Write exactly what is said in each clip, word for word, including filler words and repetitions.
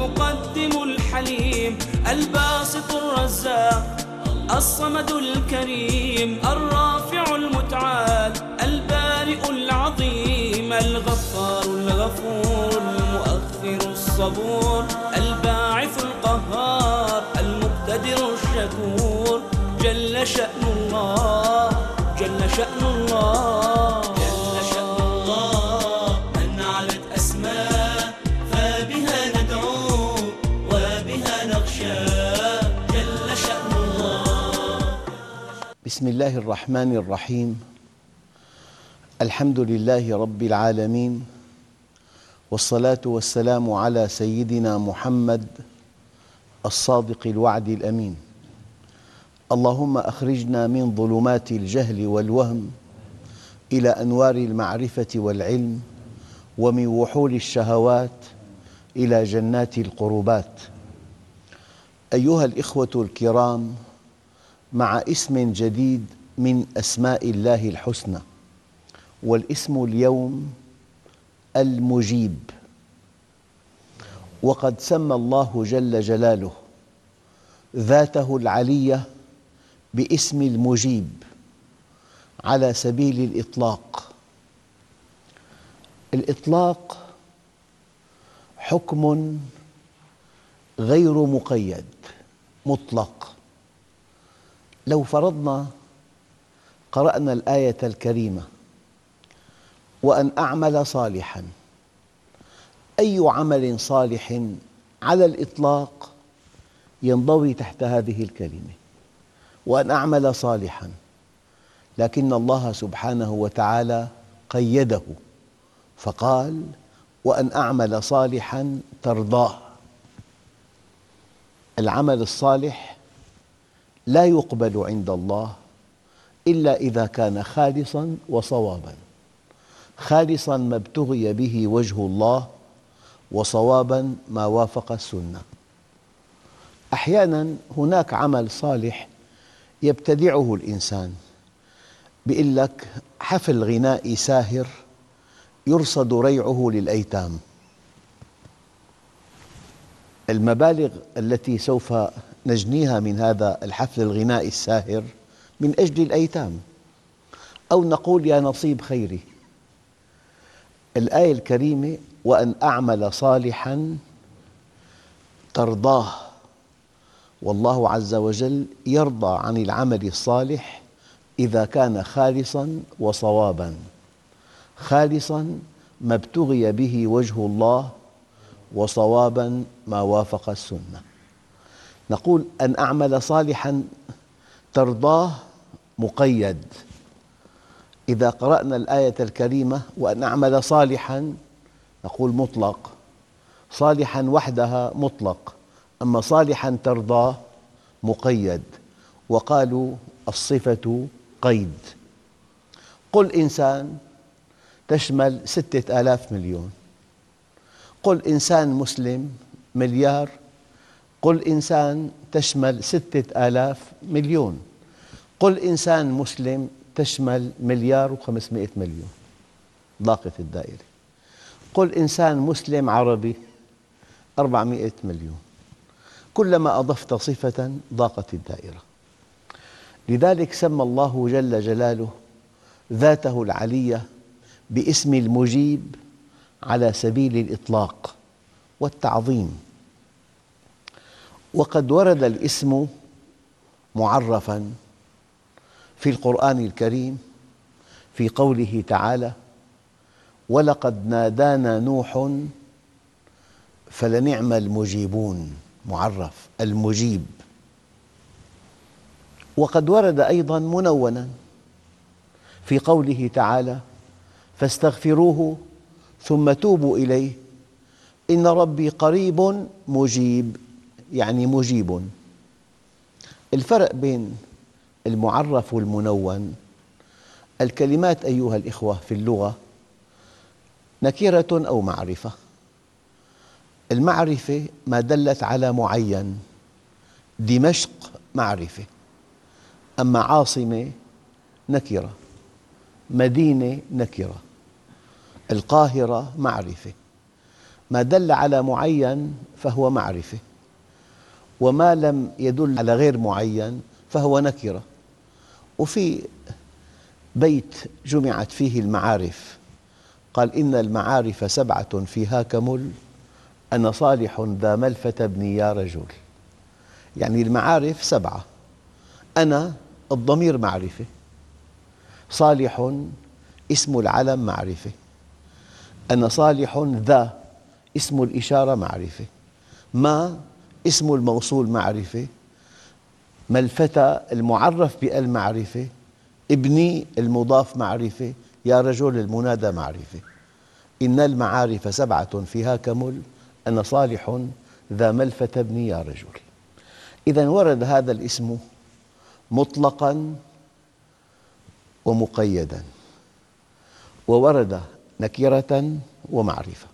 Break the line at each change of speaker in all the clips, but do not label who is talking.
المقدم الحليم الباسط الرزاق الصمد الكريم الرافع المتعال البارئ العظيم الغفار الغفور المؤخر الصبور الباعث القهار المقتدر الشكور جل شأن الله جل شأن الله جل شأن الله من علت أسماء فبها ندعو وبها نخشى جل شأن الله.
بسم الله الرحمن الرحيم. الحمد لله رب العالمين، والصلاة والسلام على سيدنا محمد الصادق الوعد الأمين. اللهم أخرجنا من ظلمات الجهل والوهم إلى أنوار المعرفة والعلم، ومن وحول الشهوات إلى جنات القربات. أيها الإخوة الكرام، مع اسم جديد من أسماء الله الحسنى، والاسم اليوم المجيب. وقد سمى الله جل جلاله ذاته العلية باسم المجيب على سبيل الإطلاق. الإطلاق حكم غير مقيد، مطلق. لو فرضنا قرأنا الآية الكريمة وأن أعمل صالحاً، أي عمل صالح على الإطلاق ينضوي تحت هذه الكلمة، وأن أعمل صالحاً، لكن الله سبحانه وتعالى قيده فقال وأن أعمل صالحاً ترضاه. العمل الصالح لا يقبل عند الله إلا إذا كان خالصاً وصواباً. خالصاً ما ابتغي به وجه الله، وصواباً ما وافق السنة. أحياناً هناك عمل صالح يبتدعه الإنسان، بيقول لك حفل غنائي ساهر يرصد ريعه للأيتام. المبالغ التي سوف نجنيها من هذا الحفل الغنائي الساهر من أجل الأيتام، أو نقول يا نصيب خيري. الآية الكريمة وأن أعمل صالحاً ترضاه، والله عز وجل يرضى عن العمل الصالح إذا كان خالصاً وصواباً. خالصاً ما ابتغي به وجه الله، وصواباً ما وافق السنة. نقول أن أعمل صالحاً ترضاه مقيد. إذا قرأنا الآية الكريمة وأن أعمل صالحاً نقول مطلق. صالحاً وحدها مطلق، أما صالحاً ترضاه مقيد. وقالوا الصفة قيد. قل إنسان تشمل ستة آلاف مليون، قل إنسان مسلم مليار، قل إنسان تشمل ستة آلاف مليون، قل إنسان مسلم تشمل مليار وخمسمائة مليون. ضاقت الدائرة. قل إنسان مسلم عربي أربعمائة مليون. كلما أضفت صفة ضاقت الدائرة. لذلك سمى الله جل جلاله ذاته العلية باسم المجيب على سبيل الإطلاق والتعظيم. وقد ورد الاسم معرفاً في القرآن الكريم في قوله تعالى ولقد نادانا نوح فلنعم المجيبون. معرف المجيب. وقد ورد أيضاً منونا في قوله تعالى فاستغفروه ثم توبوا إليه إن ربي قريب مجيب، يعني مجيب. الفرق بين المعرف والمنون: الكلمات أيها الإخوة في اللغة نكرة أو معرفة. المعرفة ما دلت على معين. دمشق معرفة، أما عاصمة نكرة، مدينة نكرة. القاهرة معرفة، ما دل على معين فهو معرفة، وما لم يدل على غير معين فهو نكرة. وفي بيت جمعت فيه المعارف قال: إن المعارف سبعة فيها كمل، أنا صالح ذا ملفة ابني يا رجل. يعني المعارف سبعة، أنا الضمير معرفة، صالح اسم العلم معرفة، أنا صالح ذا اسم الإشارة معرفة، ما اسم الموصول معرفة، ملفتة المعرف بالمعرفة، ابني المضاف معرفة، يا رجل المنادى معرفة. إن المعارف سبعة فيها كمل، أنا صالح ذا ملفة ابني يا رجل. إذن ورد هذا الاسم مطلقاً ومقيداً، وورد نكرة ومعرفة،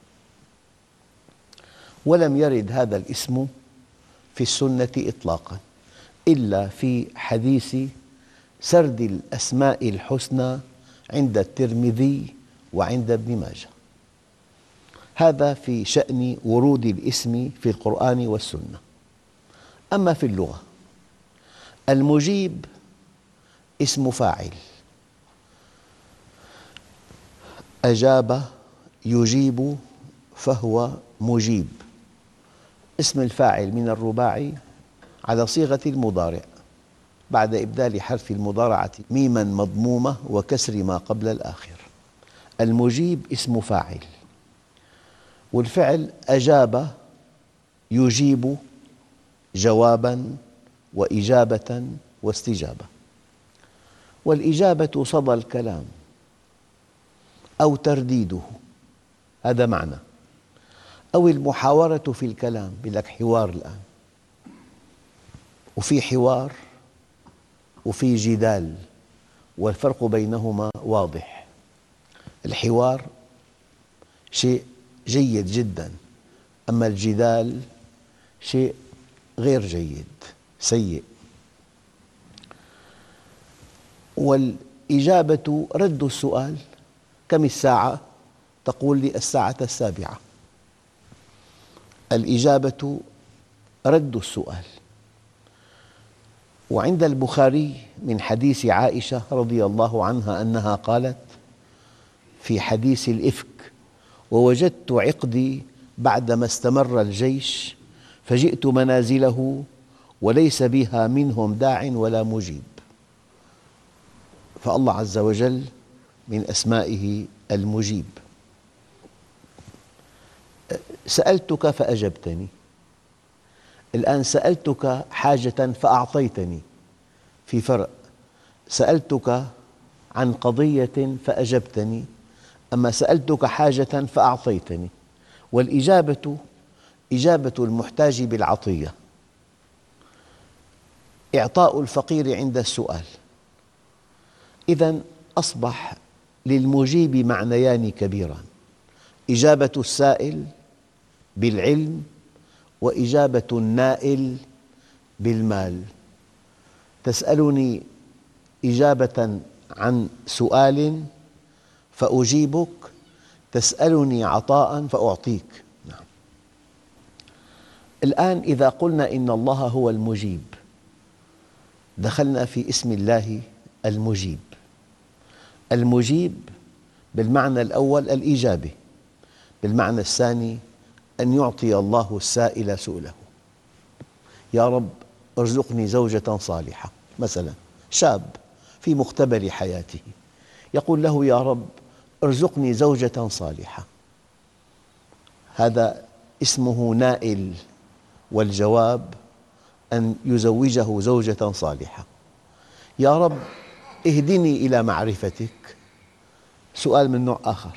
ولم يرد هذا الاسم في السنة إطلاقاً إلا في حديث سرد الأسماء الحسنى عند الترمذي وعند ابن ماجه. هذا في شأن ورود الاسم في القرآن والسنة. أما في اللغة، المجيب اسم فاعل، أجاب يجيب فهو مجيب. اسم الفاعل من الرباعي على صيغة المضارع بعد إبدال حرف المضارعة ميماً مضمومة وكسر ما قبل الآخر. المجيب اسم فاعل، والفعل أجاب يجيب جواباً وإجابة واستجابة. والإجابة صدى الكلام أو ترديده، هذا معنى، أو المحاورة في الكلام. يقول لك حوار الآن، وفي حوار وفي جدال، والفرق بينهما واضح. الحوار شيء جيد جداً، أما الجدال شيء غير جيد، سيء. والإجابة رد السؤال. كم الساعة؟ تقول لي الساعة السابعة. الإجابة رد السؤال. وعند البخاري من حديث عائشة رضي الله عنها أنها قالت في حديث الإفك: ووجدت عقدي بعدما استمر الجيش فجئت منازله وليس بها منهم داع ولا مجيب. فالله عز وجل من أسمائه المجيب. سألتك فأجبتني، الآن سألتك حاجة فأعطيتني، في فرق. سألتك عن قضية فأجبتني، أما سألتك حاجة فأعطيتني. والإجابة إجابة المحتاج بالعطية، إعطاء الفقير عند السؤال. إذن أصبح للمجيب معنيان كبيران: إجابة السائل بالعلم، وإجابة النائل بالمال. تسألني إجابة عن سؤال فأجيبك، تسألني عطاء فأعطيك. نعم. الآن إذا قلنا إن الله هو المجيب، دخلنا في اسم الله المجيب. المجيب بالمعنى الأول الإجابة، بالمعنى الثاني أن يعطي الله السائل سؤله. يا رب ارزقني زوجة صالحة مثلا، شاب في مقتبل حياته يقول له: يا رب ارزقني زوجة صالحة. هذا اسمه نائل، والجواب أن يزوجه زوجة صالحة. يا رب اهدني إلى معرفتك، سؤال من نوع آخر.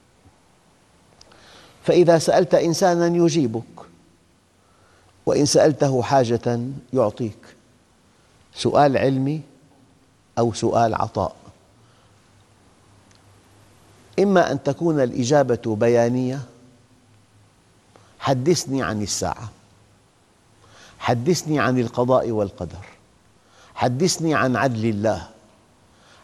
فإذا سألت إنساناً يجيبك، وإن سألته حاجة يعطيك، سؤال علمي أو سؤال عطاء. إما أن تكون الإجابة بيانية: حدثني عن الساعة، حدثني عن القضاء والقدر، حدثني عن عدل الله،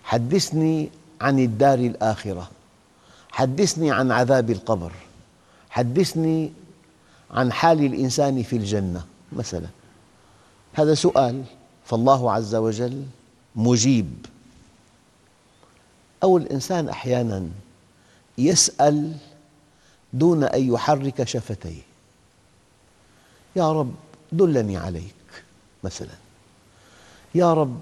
حدثني عن الدار الآخرة، حدثني عن عذاب القبر، حدثني عن حال الإنسان في الجنة مثلا، هذا سؤال، فالله عز وجل مجيب. أو الإنسان أحياناً يسأل دون أن يحرك شفتيه، يا رب دلني عليك مثلا، يا رب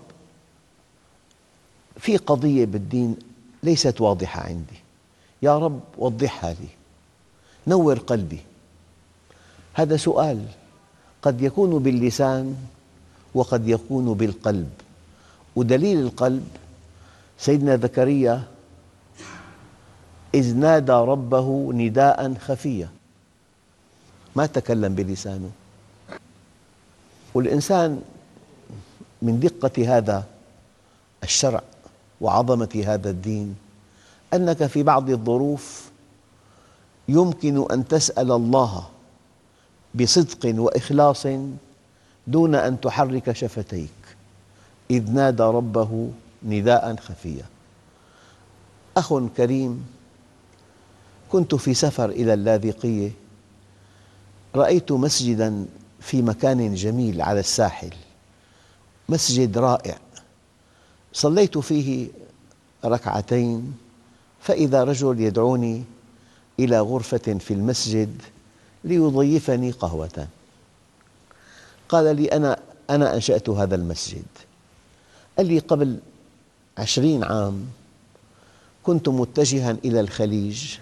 في قضية بالدين ليست واضحة عندي، يا رب وضحها لي، نور قلبي. هذا سؤال قد يكون باللسان وقد يكون بالقلب. ودليل القلب سيدنا زكريا إذ نادى ربه نداء خفيا، ما تكلم بلسانه. والإنسان من دقة هذا الشرع وعظمة هذا الدين أنك في بعض الظروف يمكن أن تسأل الله بصدق وإخلاص دون أن تحرك شفتيك. إذ نادى ربه نداء خفيا. أخ كريم، كنت في سفر إلى اللاذقية، رأيت مسجداً في مكان جميل على الساحل، مسجد رائع، صليت فيه ركعتين فإذا رجل يدعوني إلى غرفة في المسجد ليضيفني قهوة. قال لي أنا أنا أنشأت هذا المسجد. قال لي قبل عشرين عام كنت متجها إلى الخليج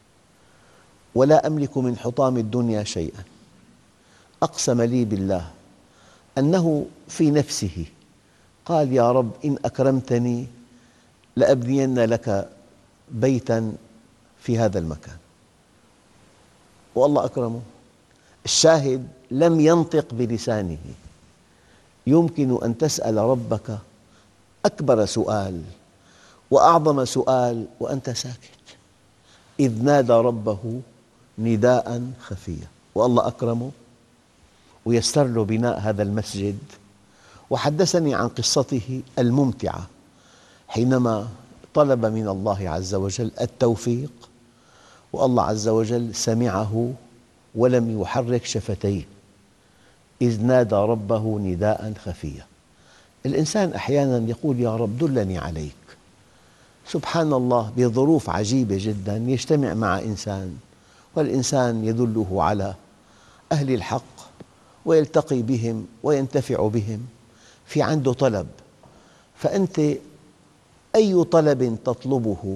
ولا أملك من حطام الدنيا شيئا، أقسم لي بالله أنه في نفسه قال يا رب إن أكرمتني لأبنين لك بيتا في هذا المكان، والله أكرمه. الشاهد لم ينطق بلسانه. يمكن أن تسأل ربك أكبر سؤال وأعظم سؤال وأنت ساكت. إذ نادى ربه نداء خفيا، والله أكرمه ويسر له بناء هذا المسجد. وحدثني عن قصته الممتعة حينما طلب من الله عز وجل التوفيق، والله عز وجل سمعه ولم يحرك شفتيه. إذ نادى ربه نداء خفيا. الإنسان أحياناً يقول يا رب دلني عليك. سبحان الله، بظروف عجيبة جداً يجتمع مع إنسان والإنسان يدله على أهل الحق ويلتقي بهم وينتفع بهم، في عنده طلب، فأنت أي طلب تطلبه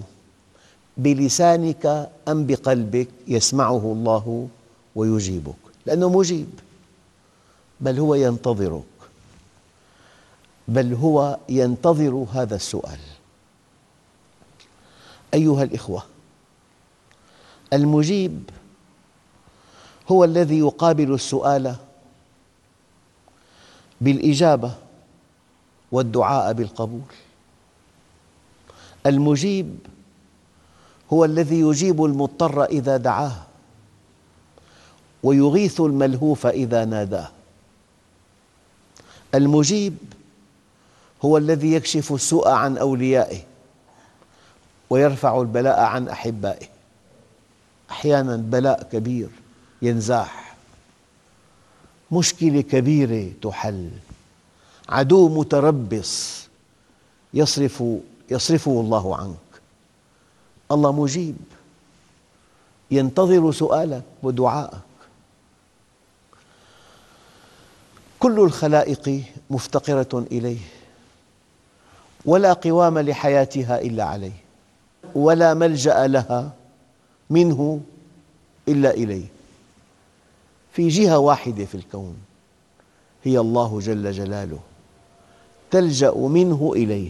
بلسانك أم بقلبك يسمعه الله ويجيبك، لأنه مجيب، بل هو ينتظرك، بل هو ينتظر هذا السؤال. أيها الإخوة، المجيب هو الذي يقابل السؤال بالإجابة والدعاء بالقبول. المجيب هو الذي يجيب المضطر إذا دعاه ويغيث الملهوف إذا ناداه. المجيب هو الذي يكشف السوء عن أوليائه ويرفع البلاء عن أحبائه. أحياناً بلاء كبير ينزاح، مشكلة كبيرة تحل، عدو متربص يصرف يصرفه الله عنك. الله مجيب، ينتظر سؤالك ودعاءك. كل الخلائق مفتقرة إليه، ولا قوام لحياتها إلا عليه، ولا ملجأ لها منه إلا إليه. في جهة واحدة في الكون هي الله جل جلاله، تلجأ منه إليه،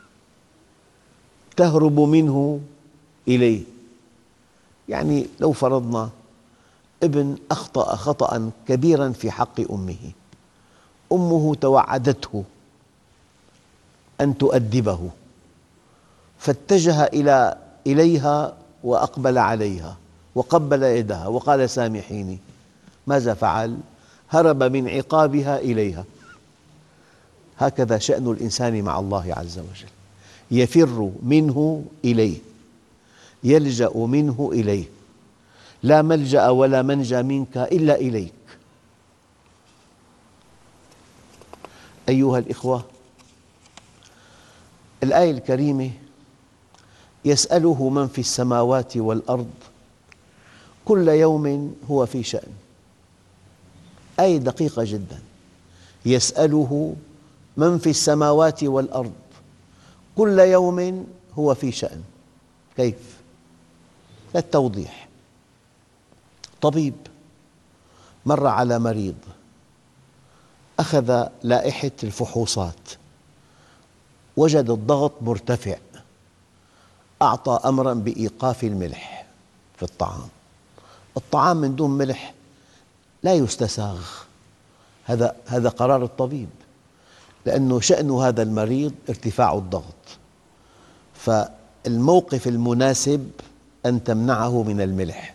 تهرب منه إليه. يعني لو فرضنا ابن أخطأ خطأ كبيراً في حق أمه، أمه توعدته أن تؤدبه، فاتجه إلى إليها وأقبل عليها وقبل يدها وقال سامحيني، ماذا فعل؟ هرب من عقابها إليها. هكذا شأن الإنسان مع الله عز وجل، يفر منه إليه، يلجأ منه إليه. لا ملجأ ولا منجى منك إلا إليك. أيها الإخوة، الآية الكريمة يسأله من في السماوات والأرض كل يوم هو في شأن. آية دقيقة جدا. يسأله من في السماوات والأرض كل يوم هو في شأن. كيف؟ للتوضيح. طبيب مر على مريض، أخذ لائحة الفحوصات، وجد الضغط مرتفع، أعطى أمراً بإيقاف الملح في الطعام. الطعام من دون ملح لا يستساغ، هذا هذا قرار الطبيب، لأنه شأن هذا المريض ارتفاع الضغط، فالموقف المناسب أن تمنعه من الملح.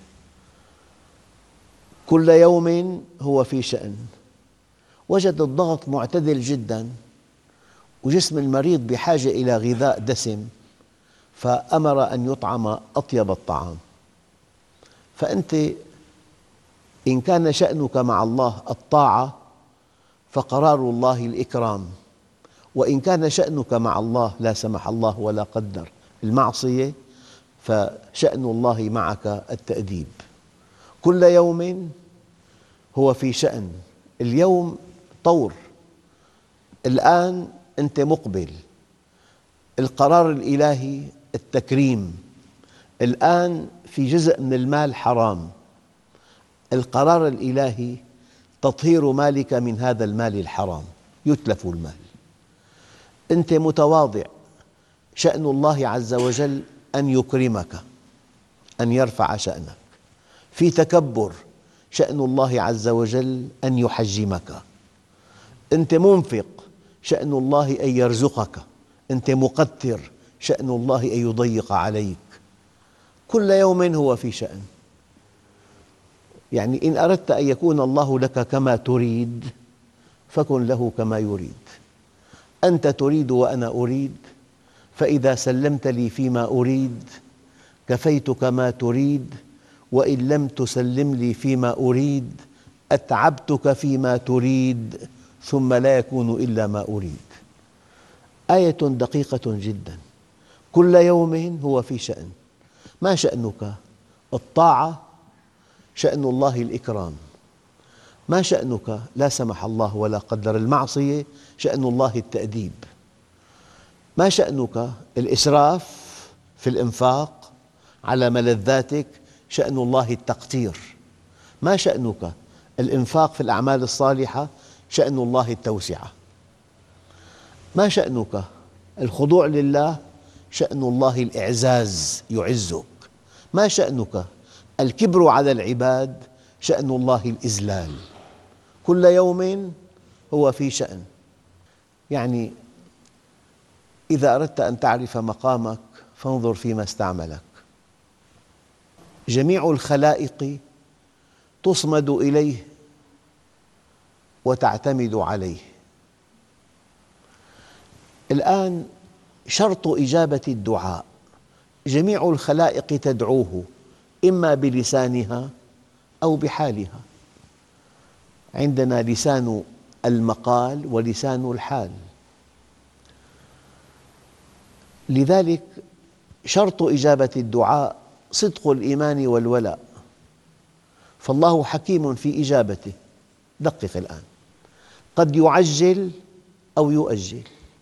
كل يوم هو في شأن. وجد الضغط معتدل جداً، وجسم المريض بحاجة إلى غذاء دسم، فأمر أن يطعم أطيب الطعام. فأنت إن كان شأنك مع الله الطاعة فقرار الله الإكرام، وإن كان شأنك مع الله لا سمح الله ولا قدر المعصية فشأن الله معك التأديب. كل يوم هو في شأن. اليوم طور، الآن أنت مقبل. القرار الإلهي التكريم. الآن في جزء من المال حرام، القرار الإلهي تطهير مالك من هذا المال الحرام، يتلف المال. أنت متواضع، شأن الله عز وجل أن يكرمك، أن يرفع شأنك. في تكبر، شأن الله عز وجل أن يحجمك. أنت منفق، شأن الله أن يرزقك. أنت مقتر، شأن الله أن يضيق عليك. كل يوم هو في شأن. يعني إن أردت أن يكون الله لك كما تريد فكن له كما يريد. أنت تريد وأنا أريد، فإذا سلمت لي فيما أريد كفيتك ما تريد، وإن لم تسلم لي فيما أريد أتعبتك فيما تريد، ثم لا يكون إلا ما أريد. آية دقيقة جدا. كل يوم هو في شأن. ما شأنك؟ الطاعة، شأن الله الإكرام. ما شأنك؟ لا سمح الله ولا قدر المعصية، شأن الله التأديب. ما شأنك؟ الإسراف في الإنفاق على ملذاتك، شأن الله التقتير. ما شأنك؟ الإنفاق في الأعمال الصالحة، شأن الله التوسعة. ما شأنك؟ الخضوع لله، شأن الله الإعزاز، يعزك. ما شأنك؟ الكبر على العباد، شأن الله الإذلال. كل يوم هو في شأن. يعني إذا أردت أن تعرف مقامك فانظر فيما استعملك. جميع الخلائق تصمد إليه وتعتمد عليه. الآن شرط إجابة الدعاء، جميع الخلائق تدعوه إما بلسانها أو بحالها. عندنا لسان المقال ولسان الحال. لذلك شرط إجابة الدعاء صدق الإيمان والولاء، فالله حكيم في إجابته. دقق الآن، قد يعجل أو يؤجل،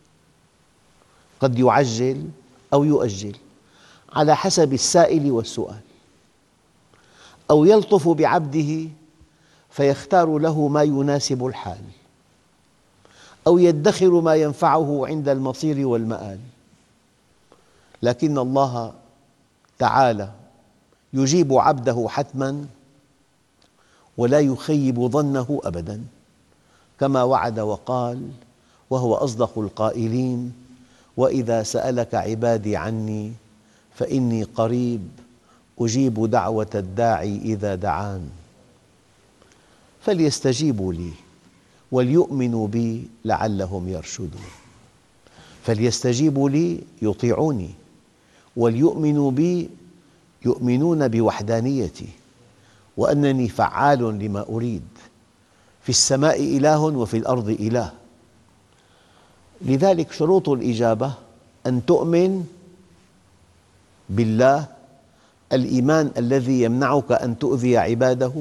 قد يعجل أو يؤجل على حسب السائل والسؤال، أو يلطف بعبده فيختار له ما يناسب الحال، أو يدخر ما ينفعه عند المصير والمآل. لكن الله تعالى يجيب عبده حتماً ولا يخيب ظنه أبداً، كما وعد وقال وهو أصدق القائلين: وإذا سألك عبادي عني فإني قريب أجيب دعوة الداعي إذا دعان. فليستجيبوا لي وليؤمنوا بي لعلهم يرشدون. فليستجيبوا لي يطيعوني، وليؤمنوا بي يؤمنون بوحدانيتي، وأنني فعال لما أريد، في السماء إله وفي الأرض إله. لذلك شروط الإجابة أن تؤمن بالله، الإيمان الذي يمنعك أن تؤذي عباده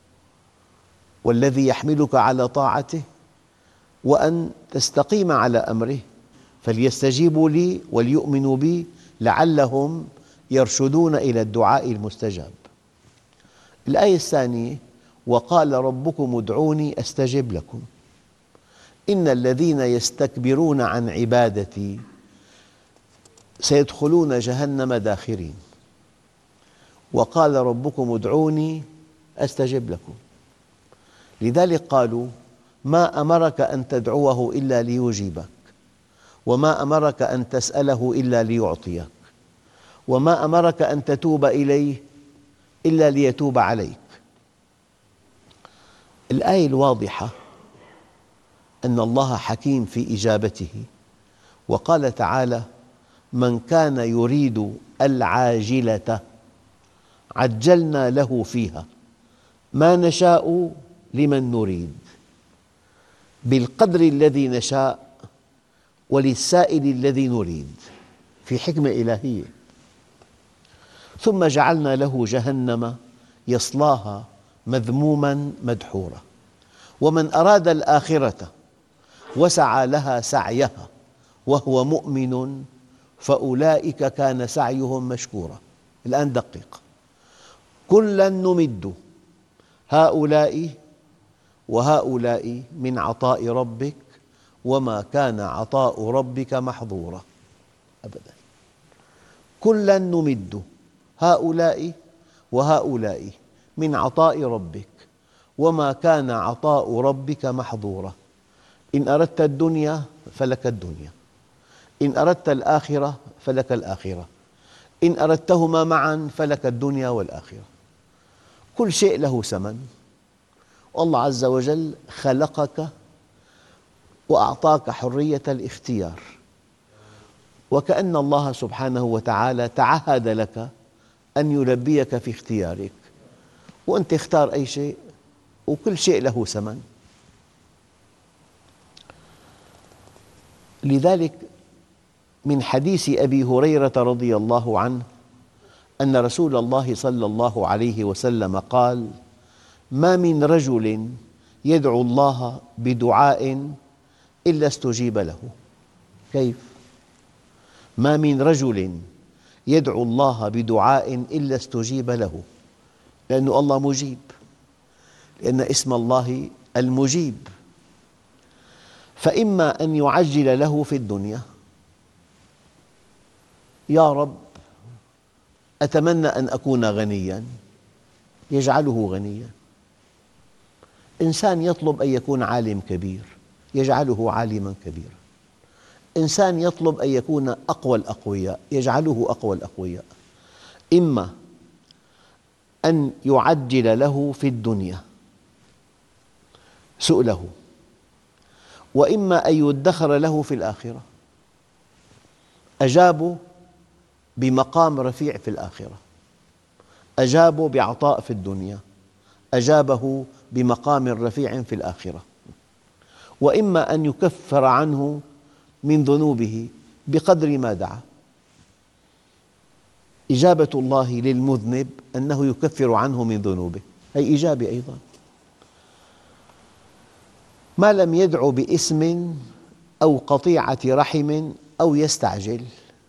والذي يحملك على طاعته، وأن تستقيم على أمره. فليستجيبوا لي وليؤمنوا بي لعلهم يرشدون إلى الدعاء المستجاب. الآية الثانية: وقال ربكم ادعوني أستجب لكم إن الذين يستكبرون عن عبادتي سيدخلون جهنم داخرين. وقال ربكم ادعوني أستجب لكم. لذلك قالوا: ما أمرك أن تدعوه إلا ليجيبك، وما أمرك أن تسأله إلا ليعطيك، وما أمرك أن تتوب إليه إلا ليتوب عليك. الآية الواضحة أن الله حكيم في إجابته، وقال تعالى: من كان يريد العاجلة عجلنا له فيها ما نشاء لمن نريد، بالقدر الذي نشاء وللسائل الذي نريد، في حكمة إلهية. ثم جعلنا له جهنم يصلاها مذموما مدحورا ومن أراد الآخرة وسعى لها سعيها وهو مؤمن فأولئك كان سعيهم مشكورا. الآن دقق: كلا نمد هؤلاء وهؤلاء من عطاء ربك وما كان عطاء ربك محظورا أبدا. كلا نمد هؤلاء وهؤلاء من عطاء ربك وما كان عطاء ربك محظورا. إن أردت الدنيا فلك الدنيا، إن أردت الآخرة فلك الآخرة، إن أردتهما معا فلك الدنيا والآخرة. كل شيء له ثمن، والله عز وجل خلقك وأعطاك حرية الاختيار، وكأن الله سبحانه وتعالى تعهد لك أن يلبيك في اختيارك، وأنت اختار أي شيء، وكل شيء له ثمن. لذلك من حديث أبي هريرة رضي الله عنه أن رسول الله صلى الله عليه وسلم قال: ما من رجل يدعو الله بدعاء إلا استجيب له. كيف؟ ما من رجل يدعو الله بدعاء إلا استجيب له، لأن الله مجيب، لأن اسم الله المجيب. فإما أن يعجل له في الدنيا: يا رب أتمنى أن أكون غنياً، يجعله غنياً. إنسان يطلب أن يكون عالم كبير، يجعله عالماً كبيراً. إنسان يطلب أن يكون أقوى الأقوياء، يجعله أقوى الأقوياء. إما أن يعجل له في الدنيا سؤله، وإما أن يدخر له في الآخرة. أجابوا بمقام رفيع في الآخرة، أجابوا بعطاء في الدنيا، أجابه بمقام رفيع في الآخرة. وإما أن يكفر عنه من ذنوبه بقدر ما دعا. إجابة الله للمذنب أنه يكفر عنه من ذنوبه، هي إجابة أيضا. ما لم يدع باسم أو قطيعة رحم أو يستعجل.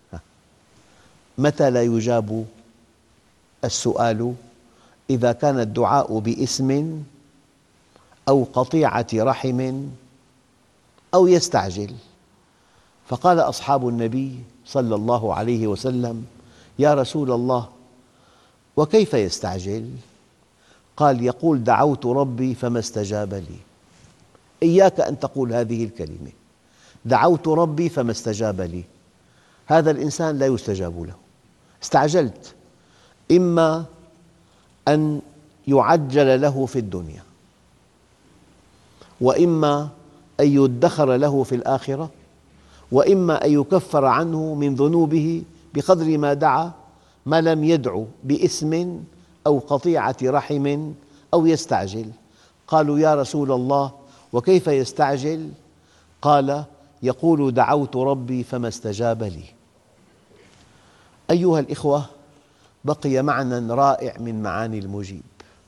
متى لا يجاب السؤال؟ إذا كان الدعاء باسم أو قطيعة رحم أو يستعجل. فقال أصحاب النبي صلى الله عليه وسلم: يا رسول الله، وكيف يستعجل؟ قال: يقول: دعوت ربي فما استجاب لي. إياك أن تقول هذه الكلمة: دعوت ربي فما استجاب لي. هذا الإنسان لا يستجاب له. استعجلت، إما أن يعجل له في الدنيا، وإما أن يدخر له في الآخرة، وإما أن يكفر عنه من ذنوبه بقدر ما دعا، ما لم يدع باسم أو قطيعة رحم أو يستعجل. قالوا يا رسول الله وكيف يستعجل؟ قال يقول دعوت ربي فما استجاب لي. أيها الإخوة، بقي معنى رائع من معاني المجيب: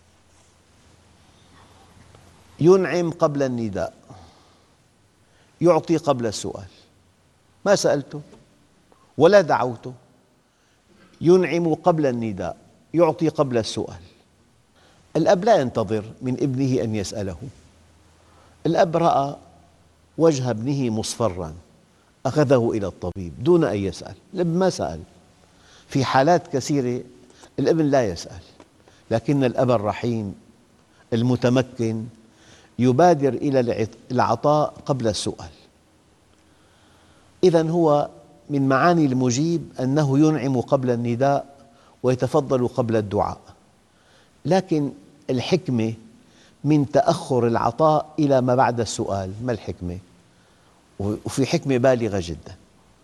ينعم قبل النداء، يعطي قبل السؤال. ما سألته ولا دعوته، ينعم قبل النداء، يعطي قبل السؤال. الأب لا ينتظر من ابنه أن يسأله. الأب رأى وجه ابنه مصفراً أخذه إلى الطبيب دون أن يسأل. الأب ما سأل. في حالات كثيرة الابن لا يسأل، لكن الأب الرحيم المتمكن يبادر إلى العطاء قبل السؤال. إذن هو من معاني المجيب أنه ينعم قبل النداء ويتفضل قبل الدعاء. لكن الحكمة من تأخر العطاء إلى ما بعد السؤال. ما الحكمة؟ وفي حكمة بالغة جدا.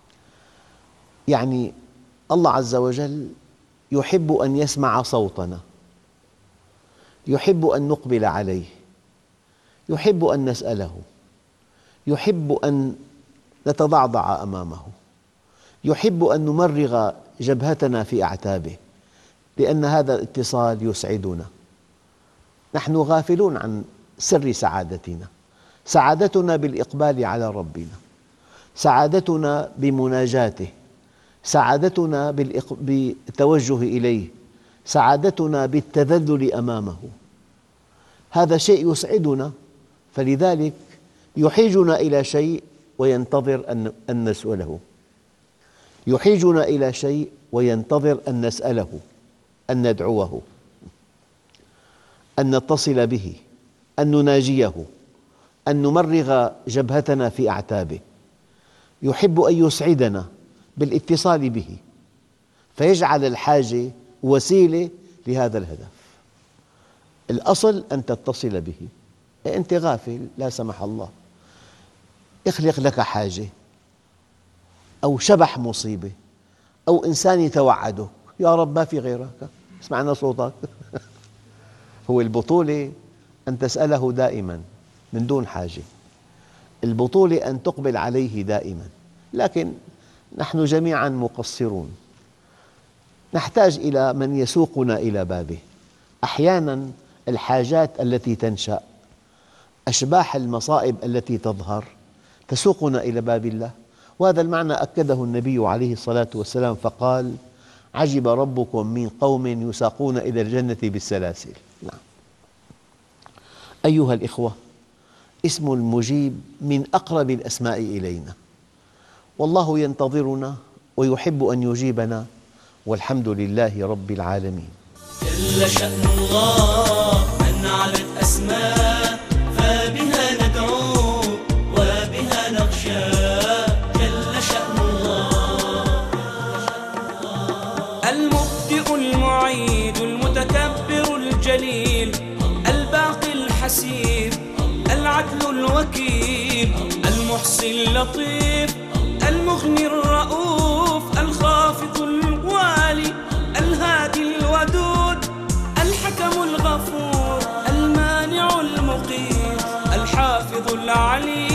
يعني الله عز وجل يحب أن يسمع صوتنا، يحب أن نقبل عليه، يحب أن نسأله، يحب أن نتضعضع أمامه، يحب أن نمرغ جبهتنا في أعتابه، لأن هذا الاتصال يسعدنا. نحن غافلون عن سر سعادتنا. سعادتنا بالإقبال على ربنا، سعادتنا بمناجاته، سعادتنا بالتوجه إليه، سعادتنا بالتذلل أمامه. هذا شيء يسعدنا، فلذلك يحيجنا إلى شيء وينتظر أن نسأله، يحيجنا إلى شيء وينتظر أن نسأله، أن ندعوه، أن نتصل به، أن نناجيه، أن نمرغ جبهتنا في أعتابه. يحب أن يسعدنا بالاتصال به، فيجعل الحاجة وسيلة لهذا الهدف. الأصل أن تتصل به. أنت غافل لا سمح الله، يخلق لك حاجة أو شبح مصيبة أو إنسان يتوعدك: يا رب ما في غيرك، اسمعنا صوتك. هو البطولة أن تسأله دائما من دون حاجة، البطولة أن تقبل عليه دائما. لكن نحن جميعا مقصرون، نحتاج إلى من يسوقنا إلى بابه. أحيانا الحاجات التي تنشأ، أشباح المصائب التي تظهر تسوقنا إلى باب الله، وهذا المعنى أكده النبي عليه الصلاة والسلام فقال: عجب ربكم من قوم يساقون إلى الجنة بالسلاسل. نعم. أيها الإخوة، اسم المجيب من أقرب الأسماء إلينا، والله ينتظرنا ويحب أن يجيبنا، والحمد لله رب العالمين.
جل شأن الله من علت أسماء، فبها ندعو وبها نخشى. جل شأن الله المبدئ المعيد المتكبر الجليل الباقي الحسيب العدل الوكيل المحصي اللطيف المغني الرؤوف الخافض الوالي الهادي الودود الحكم الغفور المانع المقيت الحافظ العليم